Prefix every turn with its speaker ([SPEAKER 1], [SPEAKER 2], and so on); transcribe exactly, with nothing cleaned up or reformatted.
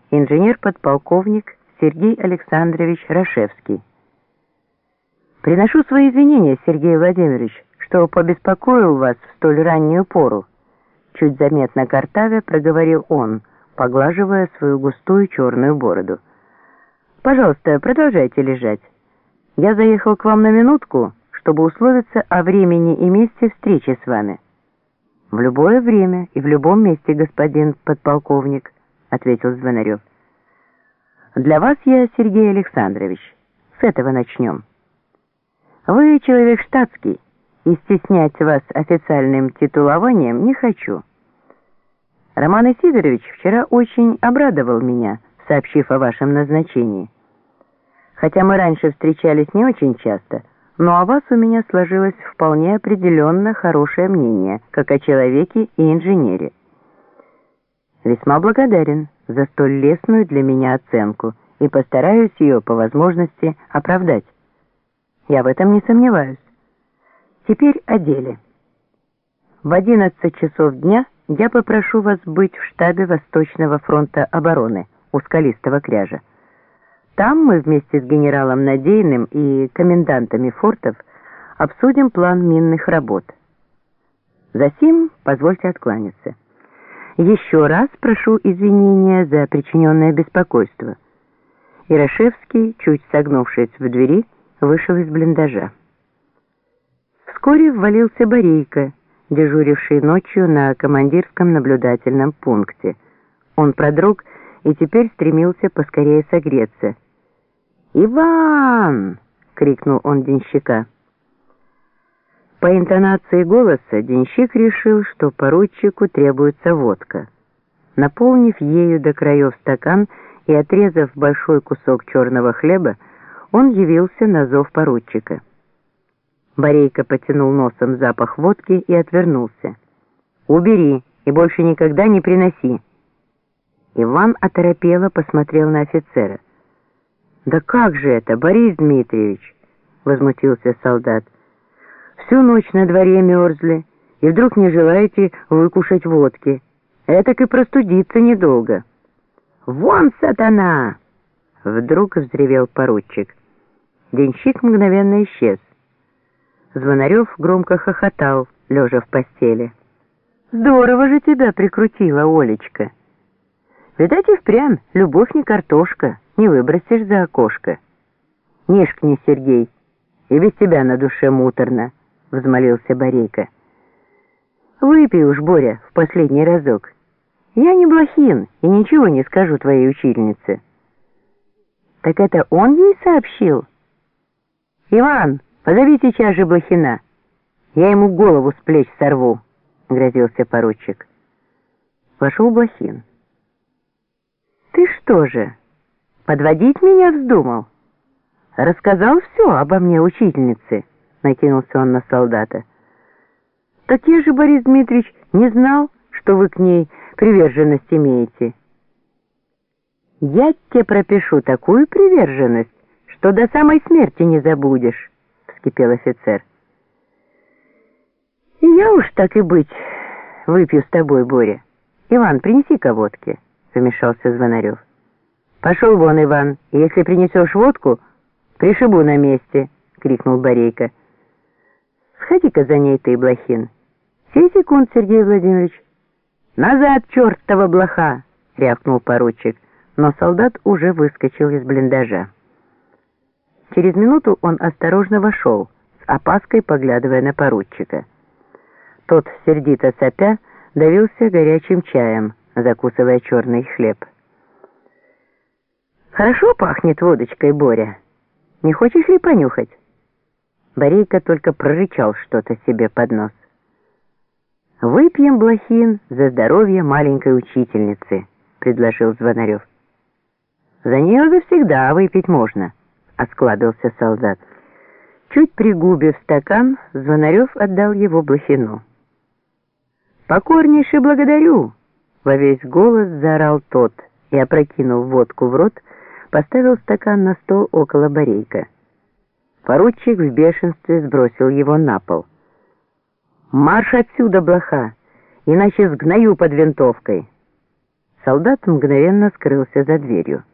[SPEAKER 1] инженер-подполковник Сергей Александрович Рашевский. «Приношу свои извинения, Сергей Владимирович, что побеспокоил вас в столь раннюю пору», чуть заметно картавя проговорил он, поглаживая свою густую черную бороду. «Пожалуйста, продолжайте лежать. Я заехал к вам на минутку, чтобы условиться о времени и месте встречи с вами». «В любое время и в любом месте, господин подполковник», — ответил Звонарев. «Для вас я, Сергей Александрович. С этого начнем. Вы человек штатский, и стеснять вас официальным титулованием не хочу. Роман Исидорович вчера очень обрадовал меня, сообщив о вашем назначении. Хотя мы раньше встречались не очень часто, но о вас у меня сложилось вполне определенно хорошее мнение, как о человеке и инженере. Весьма благодарен за столь лестную для меня оценку и постараюсь ее по возможности оправдать. Я в этом не сомневаюсь. Теперь о деле. В одиннадцать часов дня я попрошу вас быть в штабе Восточного фронта обороны у Скалистого кряжа. Там мы вместе с генералом Надейным и комендантами фортов обсудим план минных работ. Засим позвольте откланяться. Еще раз прошу извинения за причиненное беспокойство». Ирашевский, чуть согнувшись в двери, вышел из блиндажа. Вскоре ввалился Борейко, дежуривший ночью на командирском наблюдательном пункте. Он продрог и теперь стремился поскорее согреться. «Иван!» — крикнул он денщика. По интонации голоса денщик решил, что поручику требуется водка. Наполнив ею до краев стакан и отрезав большой кусок черного хлеба, он явился на зов поручика. Борейко потянул носом запах водки и отвернулся. «Убери и больше никогда не приноси». Иван оторопело посмотрел на офицера. «Да как же это, Борис Дмитриевич?» — возмутился солдат. «Всю ночь на дворе мерзли, и вдруг не желаете выкушать водки. Этак и простудиться недолго». «Вон, сатана!» — вдруг взревел поручик. Денщик мгновенно исчез. Звонарев громко хохотал, лежа в постели. «Здорово же тебя прикрутила, Олечка. Видать, и впрямь любовь не картошка, не выбросишь за окошко. Нишкни, Сергей, и без тебя на душе муторно», — взмолился Борейко. «Выпей уж, Боря, в последний разок. Я не блохин и ничего не скажу твоей учительнице». «Так это он ей сообщил?» «Иван, позови сейчас же блохина. Я ему голову с плеч сорву», — грозился поручик. Вошел блохин. «Ты что же, подводить меня вздумал? Рассказал все обо мне учительнице», — накинулся он на солдата. «Так я же, Борис Дмитриевич, не знал, что вы к ней приверженность имеете». «Я тебе пропишу такую приверженность, что до самой смерти не забудешь», — вскипел офицер. «И я уж так и быть выпью с тобой, Боря. Иван, принеси-ка водки», — вмешался Звонарев. «Пошел вон, Иван, и если принесешь водку, пришибу на месте», — крикнул Борейко. «Сходи-ка за ней ты, блохин». «Сей секунд, Сергей Владимирович». «Назад, чертова блоха!» — рявкнул поручик, но солдат уже выскочил из блиндажа. Через минуту он осторожно вошел, с опаской поглядывая на поручика. Тот, сердито сопя, давился горячим чаем, закусывая черный хлеб. «Хорошо пахнет водочкой, Боря. Не хочешь ли понюхать?» Борейко только прорычал что-то себе под нос. «Выпьем, блохин, за здоровье маленькой учительницы», — предложил Звонарев. «За нее завсегда выпить можно», — осклабился солдат. Чуть пригубив стакан, Звонарев отдал его блохину. «Покорнейше благодарю!» — во весь голос заорал тот и, опрокинув водку в рот, поставил стакан на стол около Борейко. Поручик в бешенстве сбросил его на пол. «Марш отсюда, блоха, иначе сгною под винтовкой!» Солдат мгновенно скрылся за дверью.